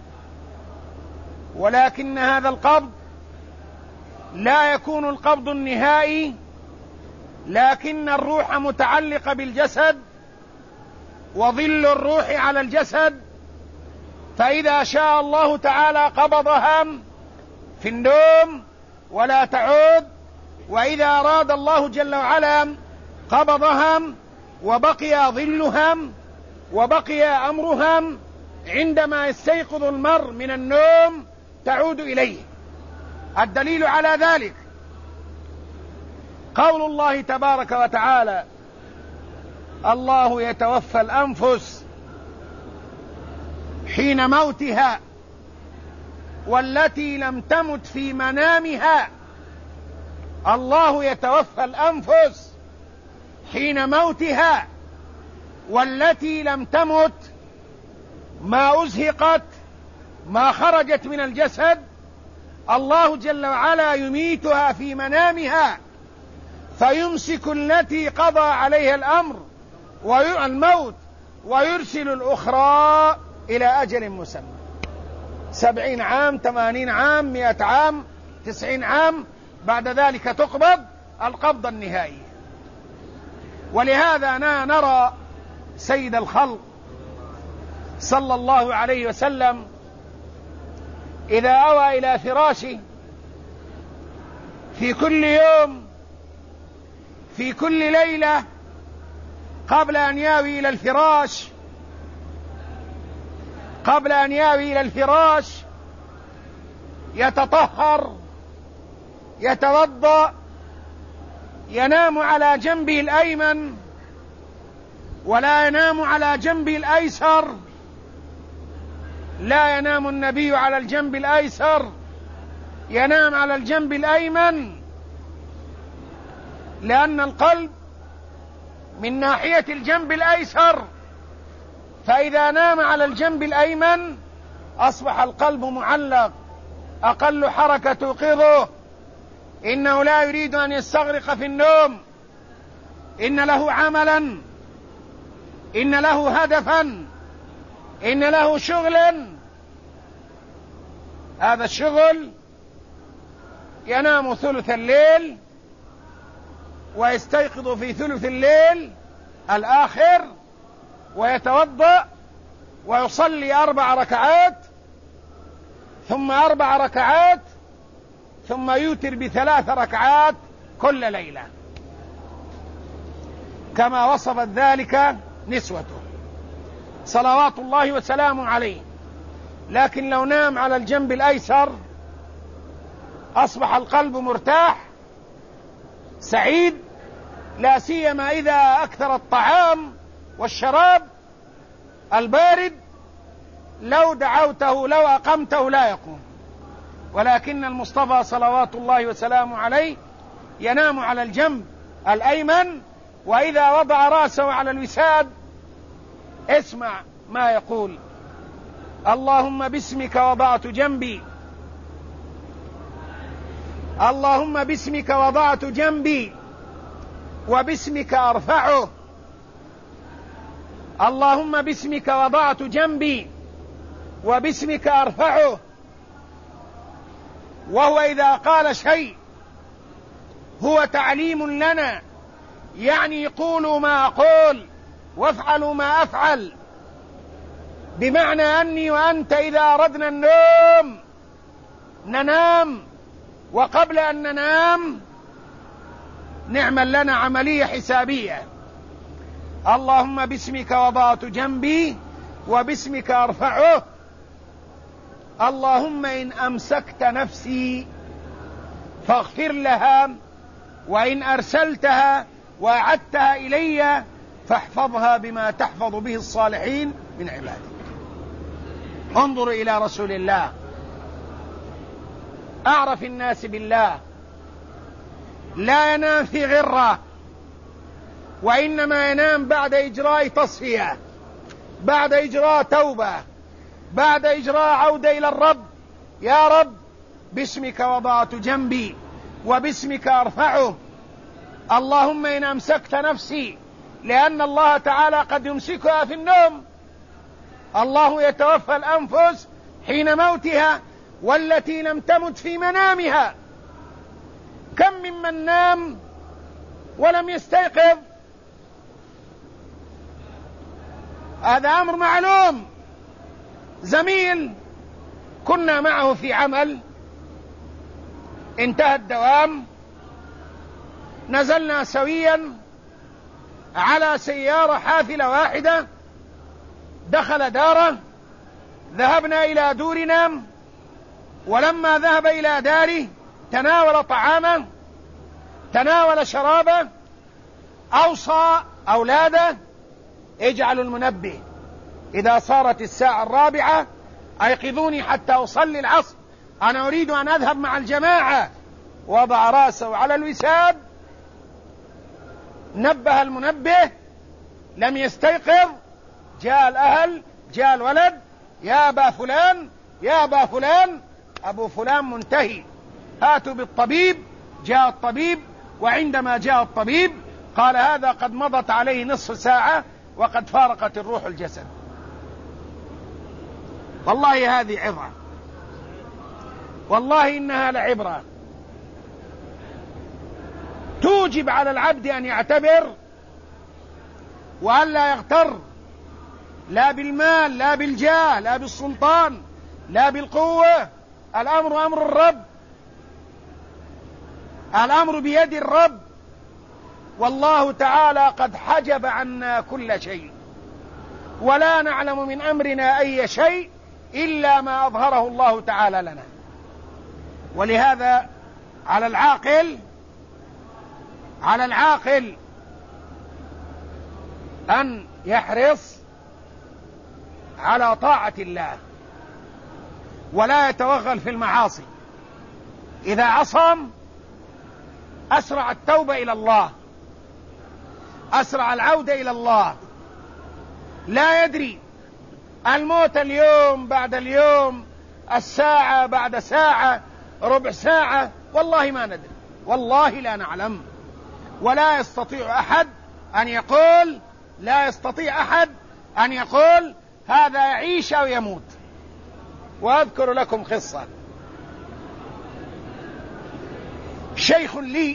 ولكن هذا القبض لا يكون القبض النهائي، لكن الروح متعلقة بالجسد، وظل الروح على الجسد، فإذا شاء الله تعالى قبضها في النوم ولا تعود، وإذا أراد الله جل وعلا قبضهم وبقي ظلهم وبقي أمرهم، عندما يستيقظ المرء من النوم تعود إليه. الدليل على ذلك قول الله تبارك وتعالى: الله يتوفى الأنفس حين موتها والتي لم تمت في منامها. الله يتوفى الأنفس حين موتها والتي لم تمت، ما أزهقت، ما خرجت من الجسد، الله جل وعلا يميتها في منامها، فيمسك التي قضى عليها الأمر والموت ويرسل الأخرى إلى أجل مسمى، 70 عام، 80 عام، 100 عام، 90 عام، بعد ذلك تقبض القبض النهائي. ولهذا نرى سيد الخلق صلى الله عليه وسلم إذا أوى إلى فراشه في كل يوم، في كل ليلة، قبل أن ياوي إلى الفراش، قبل أن ياوي إلى الفراش يتطهر، يتوضأ، ينام على جنبه الأيمن ولا ينام على جنبه الأيسر. لا ينام النبي على الجنب الأيسر، ينام على الجنب الأيمن، لأن القلب من ناحية الجنب الأيسر، فإذا نام على الجنب الأيمن أصبح القلب معلق، أقل حركة توقظه، إنه لا يريد أن يستغرق في النوم، إن له عملا، إن له هدفا، إن له شغلا. هذا الشغل ينام ثلث الليل ويستيقظ في ثلث الليل الآخر، ويتوضأ ويصلي 4 ركعات، ثم 4 ركعات، ثم يوتر ب3 ركعات كل ليلة، كما وصفت ذلك نسوته صلوات الله وسلامه عليه. لكن لو نام على الجنب الأيسر أصبح القلب مرتاح سعيد، لا سيما إذا أكثر الطعام والشراب البارد، لو دعوته لو أقمته لا يقوم. ولكن المصطفى صلوات الله وسلامه عليه ينام على الجنب الأيمن، وإذا وضع رأسه على الوساد اسمع ما يقول: اللهم باسمك وضعت جنبي، اللهم باسمك وضعت جنبي وباسمك أرفعه، اللهم باسمك وضعت جنبي وباسمك أرفعه. وهو إذا قال شيء هو تعليم لنا، يعني قولوا ما أقول وافعلوا ما أفعل، بمعنى أني وأنت إذا أردنا النوم ننام، وقبل أن ننام نعمل لنا عملية حسابية: اللهم باسمك وضعت جنبي وباسمك أرفعه، اللهم إن أمسكت نفسي فاغفر لها، وإن أرسلتها وأعدتها إلي فاحفظها بما تحفظ به الصالحين من عبادك. انظر إلى رسول الله أعرف الناس بالله، لا ينام في غرة، وإنما ينام بعد إجراء تصفية، بعد إجراء توبة، بعد إجراء عودة إلى الرب: يا رب باسمك وضعت جنبي وباسمك أرفعه. اللهم إن أمسكت نفسي، لأن الله تعالى قد يمسكها في النوم. الله يتوفى الأنفس حين موتها والتي لم تمت في منامها. كم ممن نام ولم يستيقظ؟ هذا أمر معلوم. زميل كنا معه في عمل، انتهى الدوام، نزلنا سويا على سيارة حافلة واحدة، دخل داره، ذهبنا إلى دورنا، ولما ذهب إلى داره تناول طعامه، تناول شرابه، أوصى أولاده: اجعلوا المنبه إذا صارت الساعة 4 أيقظوني حتى أصلي العصر، أنا أريد أن أذهب مع الجماعة. وضع رأسه على الوساد، نبه المنبه، لم يستيقظ. جاء الأهل، جاء الولد: يا أبا فلان، يا أبا فلان، أبو فلان منتهي، هاتوا بالطبيب. جاء الطبيب، وعندما جاء الطبيب قال: هذا قد مضت عليه نصف ساعة وقد فارقت الروح الجسد. والله هذه عظة، والله إنها لعبرة توجب على العبد أن يعتبر وأن لا يغتر، لا بالمال، لا بالجاه، لا بالسلطان، لا بالقوة. الأمر أمر الرب، الأمر بيد الرب، والله تعالى قد حجب عنا كل شيء، ولا نعلم من أمرنا أي شيء إلا ما أظهره الله تعالى لنا. ولهذا على العاقل أن يحرص على طاعة الله ولا يتوغل في المعاصي. إذا عصم أسرع التوبة إلى الله، أسرع العودة إلى الله. لا يدري الموت اليوم بعد اليوم، الساعة بعد ساعة، ربع ساعة، والله ما ندري، والله لا نعلم. ولا يستطيع أحد أن يقول هذا يعيش أو يموت. وأذكر لكم قصة. شيخ لي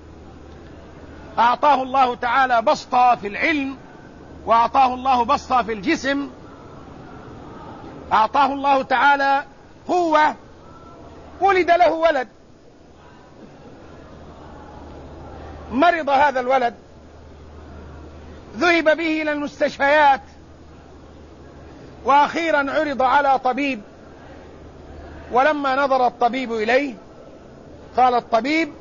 أعطاه الله تعالى بسطة في العلم، وأعطاه الله بسطة في الجسم، أعطاه الله تعالى قوة. ولد له ولد، مرض هذا الولد، ذهب به إلى المستشفيات، وأخيرا عرض على طبيب. ولما نظر الطبيب إليه قال الطبيب: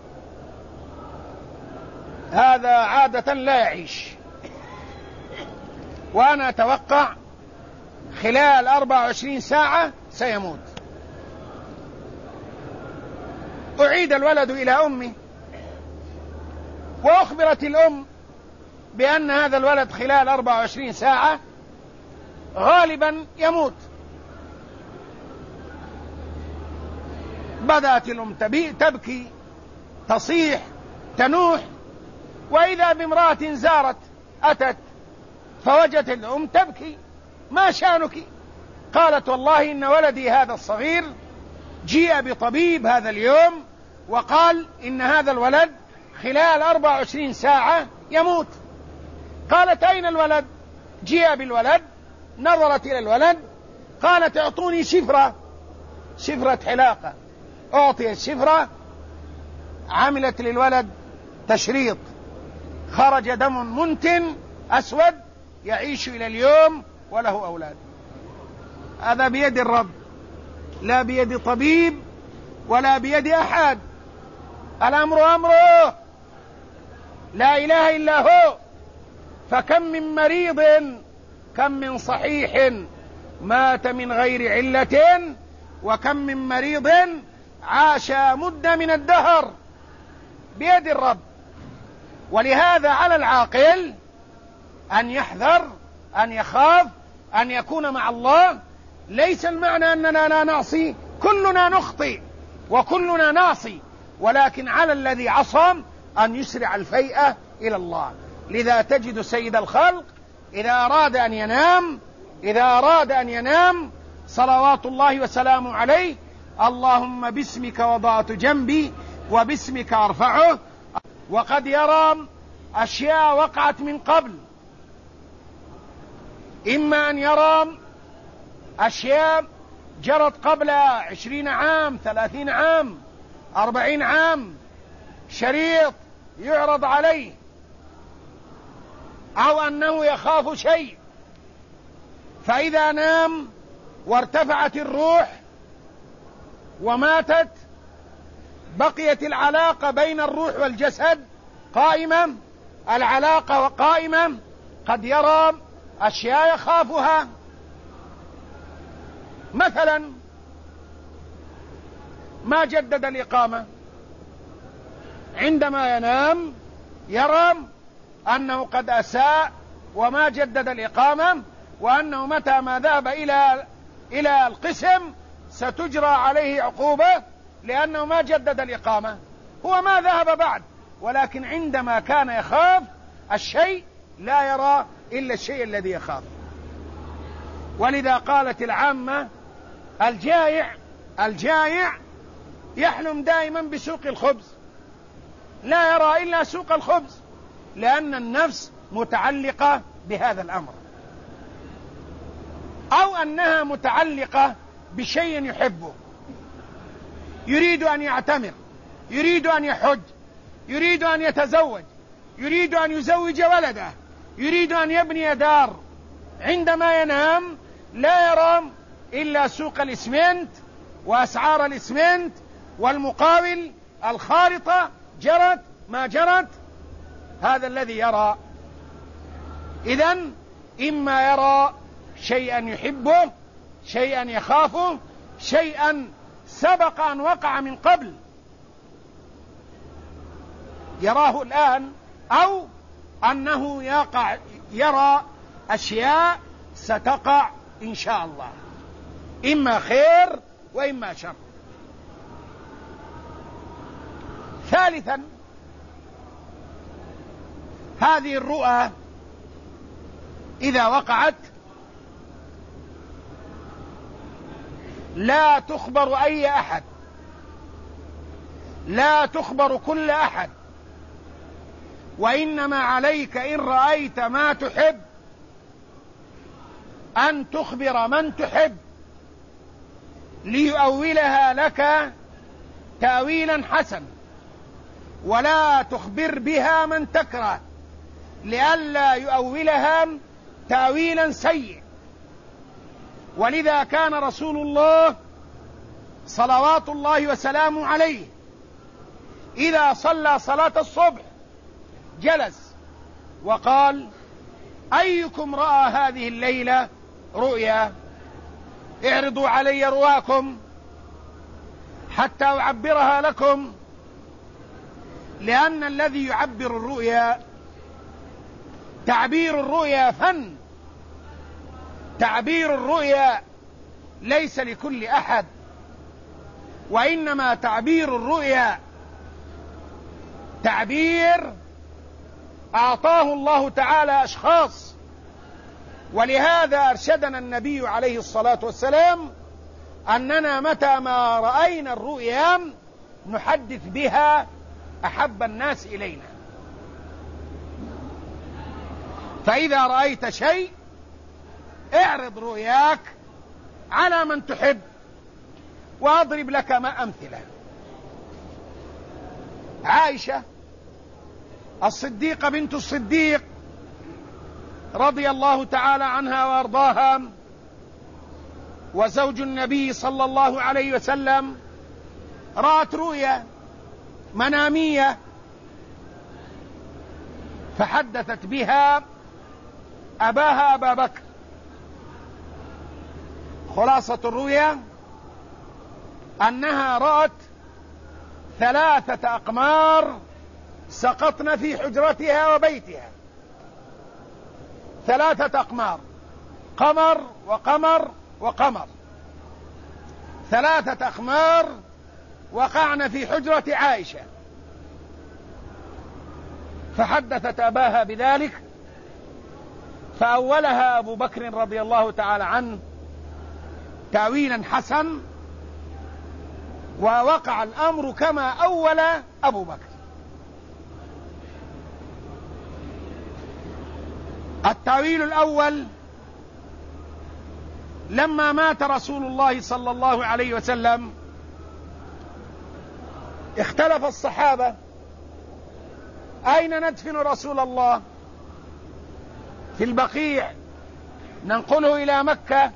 هذا عادة لا يعيش، وأنا أتوقع خلال 24 ساعة سيموت. أعيد الولد إلى أمه، وأخبرت الأم بأن هذا الولد خلال 24 ساعة غالبا يموت. بدأت الأم تبكي، تصيح، تنوح، وإذا بامرأة زارت أتت فوجدت الأم تبكي: ما شأنك؟ قالت: والله إن ولدي هذا الصغير جيء بطبيب هذا اليوم وقال إن هذا الولد خلال 24 ساعة يموت. قالت: أين الولد؟ جيء بالولد، نظرت إلى الولد، قالت: اعطوني شفرة حلاقة. أعطيت شفرة، عملت للولد تشريط، خرج دم منتن أسود يعيش إلى اليوم وله أولاد. هذا بيد الرب، لا بيد طبيب ولا بيد أحد. الأمر أمره، لا إله إلا هو. فكم من مريض، كم من صحيح مات من غير علة، وكم من مريض عاش مدة من الدهر، بيد الرب. ولهذا على العاقل أن يحذر، أن يخاف، أن يكون مع الله. ليس المعنى أننا لا نعصي، كلنا نخطئ، وكلنا نعصي، ولكن على الذي عصى أن يسرع الفيئة إلى الله. لذا تجد سيد الخلق إذا أراد أن ينام صلوات الله وسلامه عليه: اللهم باسمك وضعت جنبي وباسمك أرفعه. وقد يرى أشياء وقعت من قبل، إما أن يرى أشياء جرت قبل 20 عام 30 عام 40 عام، شريط يعرض عليه، أو أنه يخاف شيء، فإذا نام وارتفعت الروح وماتت بقيت العلاقة بين الروح والجسد قائمة، العلاقة قائمة. قد يرى أشياء يخافها، مثلا ما جدد الإقامة، عندما ينام يرى أنه قد أساء وما جدد الإقامة، وأنه متى ما ذهب إلى القسم ستجرى عليه عقوبة لأنه ما جدد الإقامة. هو ما ذهب بعد، ولكن عندما كان يخاف الشيء لا يرى إلا الشيء الذي يخاف. ولذا قالت العامة: الجائع يحلم دائما بسوق الخبز، لا يرى إلا سوق الخبز، لأن النفس متعلقة بهذا الأمر، أو أنها متعلقة بشيء يحبه، يريد أن يعتمر، يريد أن يحج، يريد أن يتزوج، يريد أن يزوج ولده، يريد أن يبني دار. عندما ينام لا يرى إلا سوق الإسمنت وأسعار الإسمنت والمقاول، الخارطة جرت ما جرت، هذا الذي يرى. إذن إما يرى شيئا يحبه، شيئا يخافه، شيئا سبق أن وقع من قبل يراه الآن، أو أنه يرى أشياء ستقع إن شاء الله، إما خير وإما شر. ثالثا، هذه الرؤى إذا وقعت لا تخبر أي أحد، لا تخبر كل أحد، وإنما عليك إن رأيت ما تحب أن تخبر من تحب ليؤولها لك تأويلا حسن، ولا تخبر بها من تكره لئلا يؤولها تأويلا سيء. ولذا كان رسول الله صلوات الله وسلامه عليه إذا صلى صلاة الصبح جلس وقال: أيكم رأى هذه الليلة رؤيا؟ اعرضوا علي رؤاكم حتى أعبرها لكم، لأن الذي يعبر الرؤيا تعبير الرؤيا فن، تعبير الرؤيا ليس لكل أحد، وإنما تعبير الرؤيا تعبير أعطاه الله تعالى أشخاص. ولهذا أرشدنا النبي عليه الصلاة والسلام أننا متى ما رأينا الرؤيا نحدث بها أحب الناس إلينا. فإذا رأيت شيء اعرض رؤياك على من تحب. وأضرب لك أمثلة. عائشة الصديقة بنت الصديق رضي الله تعالى عنها وأرضاها، وزوج النبي صلى الله عليه وسلم، رأت رؤيا منامية فحدثت بها أباها أبا بكر. خلاصة الرؤيا أنها رأت 3 أقمار سقطن في حجرتها وبيتها، 3 أقمار، قمر وقمر وقمر، 3 أقمار وقعن في حجرة عائشة، فحدثت أباها بذلك، فأولها أبو بكر رضي الله تعالى عنه تأويلا حسن، ووقع الأمر كما أول أبو بكر. التأويل الأول: لما مات رسول الله صلى الله عليه وسلم اختلف الصحابة أين ندفن رسول الله، في البقيع ننقله إلى مكة؟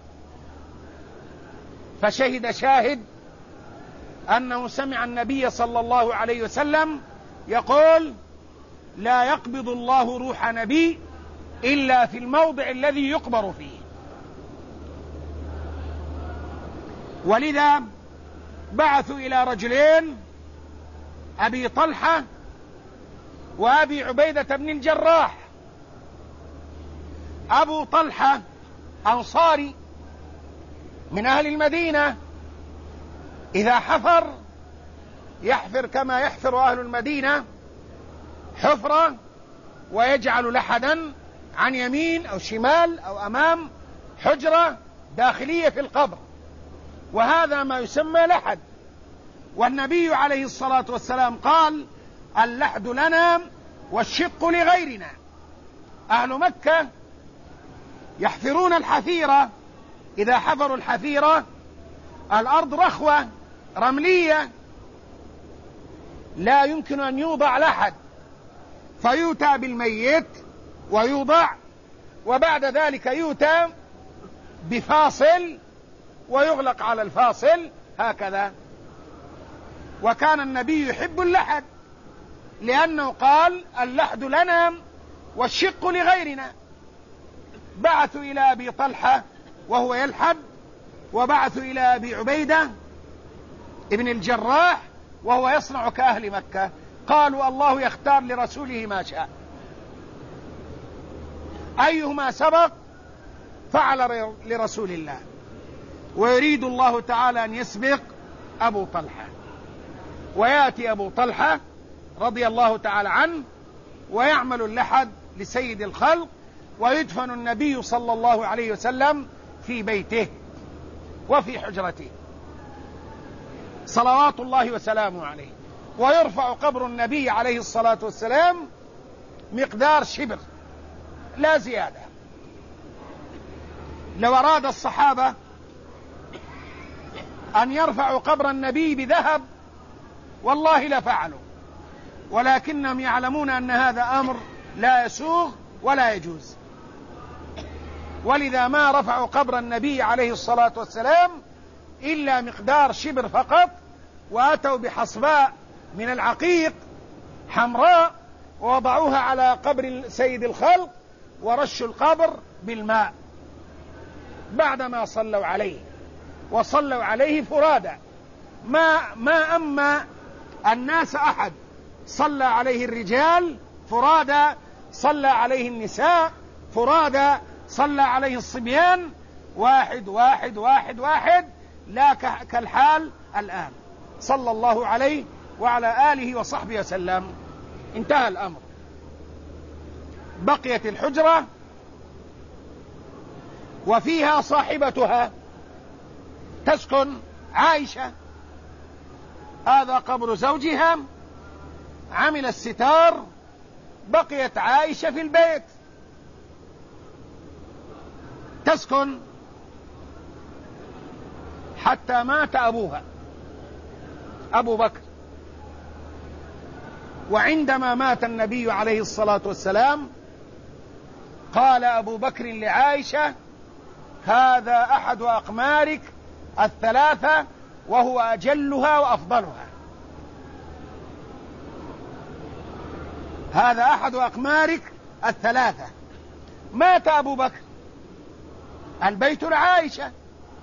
فشهد شاهد أنه سمع النبي صلى الله عليه وسلم يقول: لا يقبض الله روح نبي إلا في الموضع الذي يقبر فيه. ولذا بعثوا إلى رجلين، أبي طلحة وأبي عبيدة بن الجراح. أبو طلحة أنصاري من أهل المدينة، إذا حفر يحفر كما يحفر أهل المدينة حفرة، ويجعل لحدا عن يمين أو شمال أو أمام حجرة داخلية في القبر، وهذا ما يسمى لحد. والنبي عليه الصلاة والسلام قال: اللحد لنا والشق لغيرنا. أهل مكة يحفرون الحفيرة، إذا حفروا الحفيرة الأرض رخوة رملية لا يمكن أن يوضع لحد، فيؤتى بالميت ويوضع، وبعد ذلك يؤتى بفاصل ويغلق على الفاصل هكذا. وكان النبي يحب اللحد، لأنه قال: اللحد لنا والشق لغيرنا. بعثوا إلى أبي طلحة وهو يلحد، وبعثوا إلى أبي عبيدة ابن الجراح وهو يصنع كأهل مكة. قالوا: الله يختار لرسوله ما شاء، أيهما سبق فعل لرسول الله، ويريد الله تعالى أن يسبق أبو طلحة. ويأتي أبو طلحة رضي الله تعالى عنه ويعمل اللحد لسيد الخلق، ويدفن النبي صلى الله عليه وسلم في بيته وفي حجرته صلوات الله وسلامه عليه، ويرفع قبر النبي عليه الصلاة والسلام مقدار شبر لا زيادة. لو أراد الصحابة أن يرفعوا قبر النبي بذهب والله لفعلوا، ولكنهم يعلمون أن هذا أمر لا يسوغ ولا يجوز، ولذا ما رفعوا قبر النبي عليه الصلاة والسلام إلا مقدار شبر فقط، وأتوا بحصباء من العقيق حمراء ووضعوها على قبر سيد الخلق، ورشوا القبر بالماء بعدما صلوا عليه، وصلوا عليه فرادى، ما أما الناس أحد، صلى عليه الرجال فرادى، صلى عليه النساء فرادى، صلى عليه الصبيان واحد واحد واحد واحد، لا كالحال الآن، صلى الله عليه وعلى آله وصحبه وسلم. انتهى الأمر. بقيت الحجرة وفيها صاحبتها تسكن، عائشة، هذا قبر زوجها، عمل الستار، بقيت عائشة في البيت تسكن حتى مات أبوها أبو بكر. وعندما مات النبي عليه الصلاة والسلام قال أبو بكر لعائشة: هذا أحد أقمارك الثلاثة وهو أجلها وأفضلها. هذا أحد أقمارك الثلاثة. مات أبو بكر، البيت لعائشة،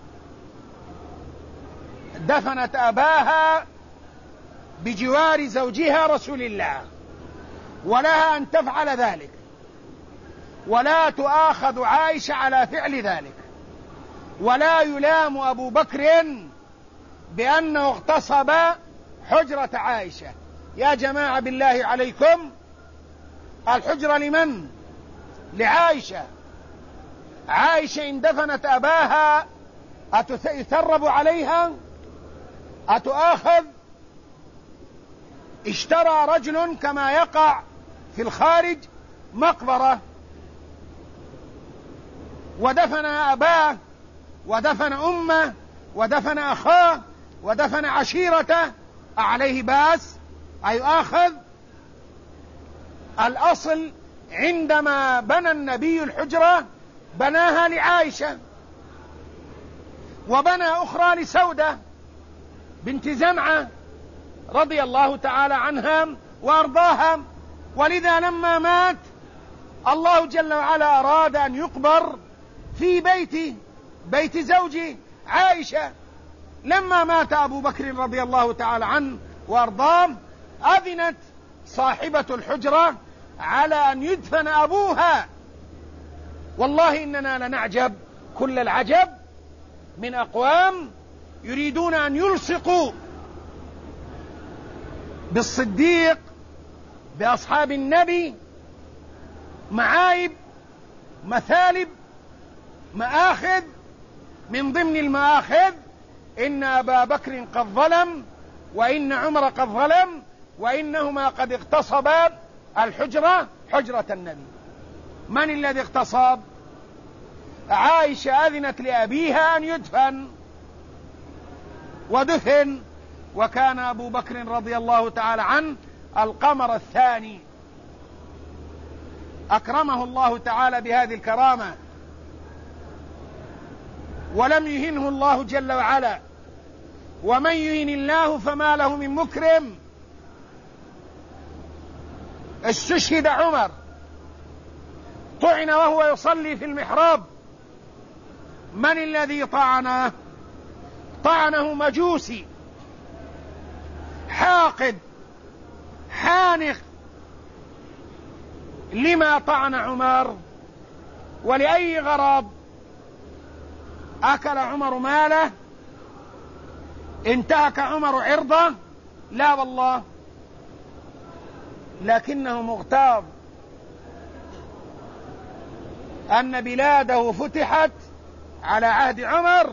دفنت أباها بجوار زوجها رسول الله، ولها أن تفعل ذلك، ولا تؤاخذ عائشة على فعل ذلك، ولا يلام أبو بكر بأنه اغتصب حجرة عائشة. يا جماعة بالله عليكم، الحجرة لمن؟ لعائشة. عائشة إن دفنت أباها أتثرب عليها؟ أتؤاخذ؟ اشترى رجل كما يقع في الخارج مقبرة ودفن أباه ودفن أمه ودفن أخاه ودفن عشيرته، عليه باس؟ أيؤاخذ؟ الأصل عندما بنى النبي الحجرة بناها لعائشة، وبنى أخرى لسودة بنت زمعة رضي الله تعالى عنها وأرضاها. ولذا لما مات الله جل وعلا أراد أن يقبر في بيت زوجه عائشة. لما مات أبو بكر رضي الله تعالى عنه وأرضاه أذنت صاحبة الحجرة على أن يدفن أبوها. والله إننا لنعجب كل العجب من أقوام يريدون أن يلصقوا بالصديق بأصحاب النبي معايب، مثالب، مآخذ. من ضمن المآخذ إن أبا بكر قد ظلم، وإن عمر قد ظلم، وإنهما قد اغتصبا الحجرة، حجرة النبي. من الذي اغتصب؟ عائشة أذنت لأبيها أن يدفن ودفن، وكان أبو بكر رضي الله تعالى عنه القمر الثاني، أكرمه الله تعالى بهذه الكرامة، ولم يهنه الله جل وعلا. ومن يهن الله فما له من مكرم. استشهد عمر، طعن وهو يصلي في المحراب. من الذي طعنه؟ طعنه مجوسي حاقد حانق. لما طعن عمر؟ ولأي غرض؟ أكل عمر ماله؟ انتهك عمر عرضه؟ لا والله، لكنه مغتاظ أن بلاده فتحت على عهد عمر،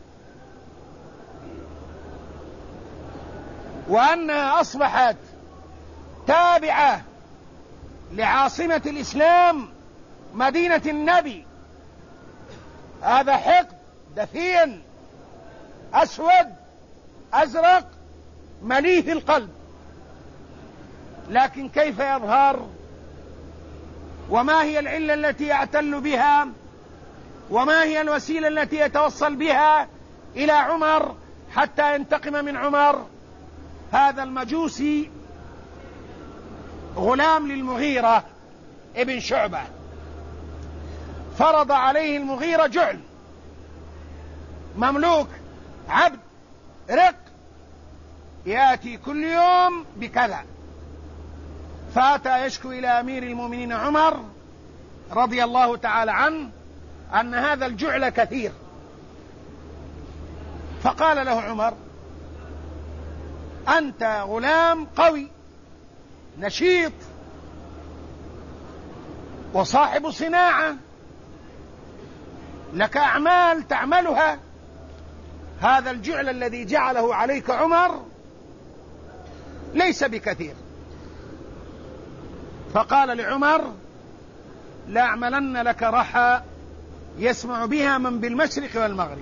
وأنها أصبحت تابعة لعاصمة الإسلام مدينة النبي. هذا حقد دفين أسود أزرق مليء في القلب، لكن كيف يظهر؟ وما هي العلة التي يعتل بها؟ وما هي الوسيلة التي يتوصل بها إلى عمر حتى ينتقم من عمر؟ هذا المجوسي غلام للمغيرة ابن شعبة، فرض عليه المغيرة جعل، مملوك عبد رق، يأتي كل يوم بكذا. فأتى يشكو إلى أمير المؤمنين عمر رضي الله تعالى عنه أن هذا الجعل كثير. فقال له عمر: أنت غلام قوي نشيط وصاحب صناعة، لك أعمال تعملها، هذا الجعل الذي جعله عليك عمر ليس بكثير. فقال لعمر: لأعملن لك رحى يسمع بها من بالمشرق والمغرب.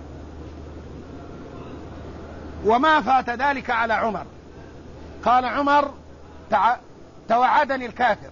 وما فات ذلك على عمر. قال عمر: توعدني الكافر.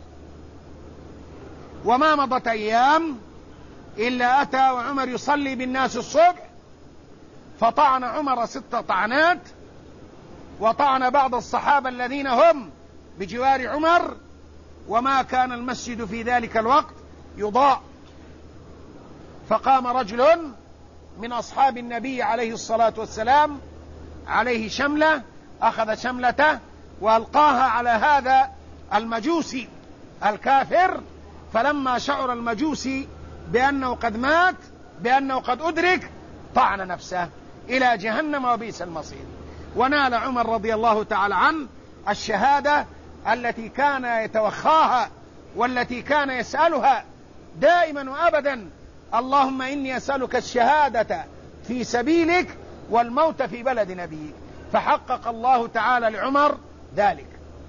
وما مضت أيام إلا أتى وعمر يصلي بالناس الصبح، فطعن عمر 6 طعنات، وطعن بعض الصحابة الذين هم بجوار عمر، وما كان المسجد في ذلك الوقت يضاء. فقام رجل من أصحاب النبي عليه الصلاة والسلام عليه شملة، أخذ شملته وألقاها على هذا المجوسي الكافر. فلما شعر المجوسي بأنه قد مات، بأنه قد أدرك، طعن نفسه إلى جهنم وبئس المصير. ونال عمر رضي الله تعالى عنه الشهادة التي كان يتوخاها والتي كان يسألها دائما وأبدا: اللهم إني أسألك الشهادة في سبيلك والموت في بلد نبيك. فحقق الله تعالى لعمر ذلك.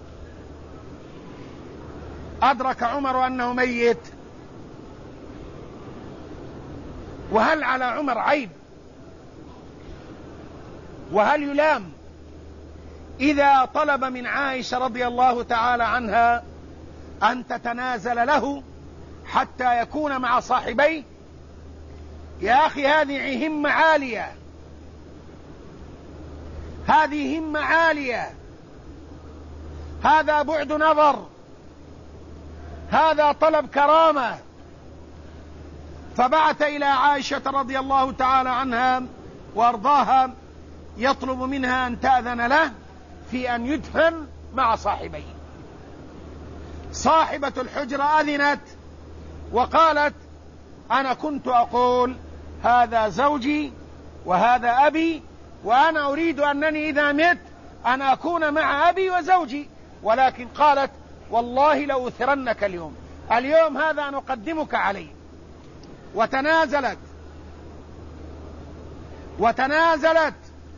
أدرك عمر أنه ميت، وهل على عمر عيب؟ وهل يلام إذا طلب من عائشة رضي الله تعالى عنها أن تتنازل له حتى يكون مع صاحبيه؟ يا أخي هذه همة عالية، هذه همة عالية، هذا بعد نظر، هذا طلب كرامة. فبعث إلى عائشة رضي الله تعالى عنها وأرضاها يطلب منها أن تأذن له في أن يدفن مع صاحبيه. صاحبة الحجرة أذنت وقالت: أنا كنت أقول هذا زوجي وهذا أبي، وأنا أريد أنني إذا مت أن أكون مع أبي وزوجي، ولكن قالت: والله لأثرنك اليوم هذا نقدمك عليه. وتنازلت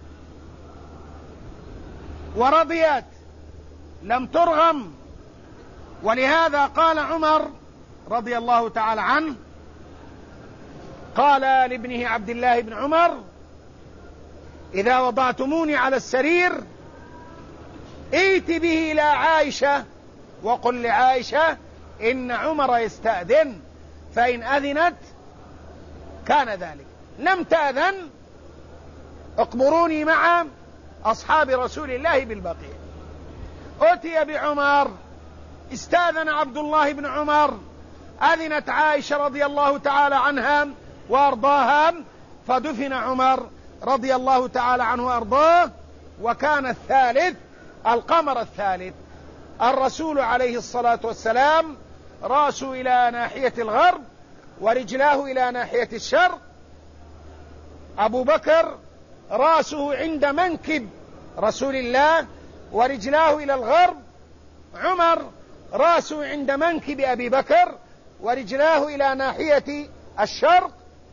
ورضيت، لم ترغم. ولهذا قال عمر رضي الله تعالى عنه، قال لابنه عبد الله بن عمر: إذا وضعتموني على السرير ائت به إلى عائشة وقل لعائشة إن عمر يستأذن، فإن أذنت كان ذلك، لم تأذن اقبروني مع أصحاب رسول الله بالبقيع. أتي بعمر، استأذن عبد الله بن عمر، أذنت عائشة رضي الله تعالى عنها وأرضاها، فدفن عمر رضي الله تعالى عنه وأرضاه. وكان الثالث القمر الثالث، الرسول عليه الصلاة والسلام رأسه إلى ناحية الغرب ورجلاه إلى ناحية الشرق، أبو بكر رأسه عند منكب رسول الله ورجلاه إلى الغرب، عمر رأسه عند منكب أبي بكر ورجلاه إلى ناحية الشرق.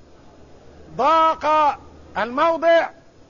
ضاق الموضع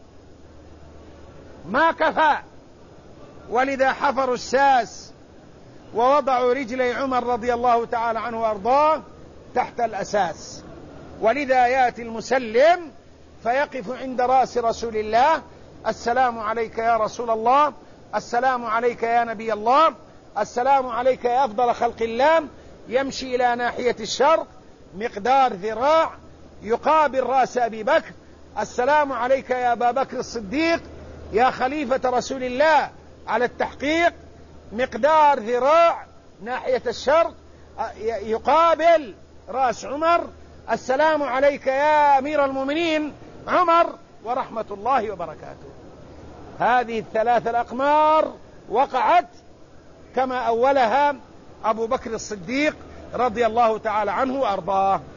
ما كفى، ولذا حفروا الساس ووضعوا رجلي عمر رضي الله تعالى عنه وأرضاه تحت الأساس. ولذا يأتي المسلم فيقف عند رأس رسول الله: السلام عليك يا رسول الله، السلام عليك يا نبي الله، السلام عليك يا أفضل خلق الله. يمشي إلى ناحية الشرق مقدار ذراع يقابل رأس أبي بكر: السلام عليك يا أبا بكر الصديق يا خليفة رسول الله على التحقيق. مقدار ذراع ناحية الشرق يقابل رأس عمر: السلام عليك يا أمير المؤمنين عمر ورحمة الله وبركاته. هذه الثلاث الأقمار وقعت كما أولها أبو بكر الصديق رضي الله تعالى عنه وأرضاه.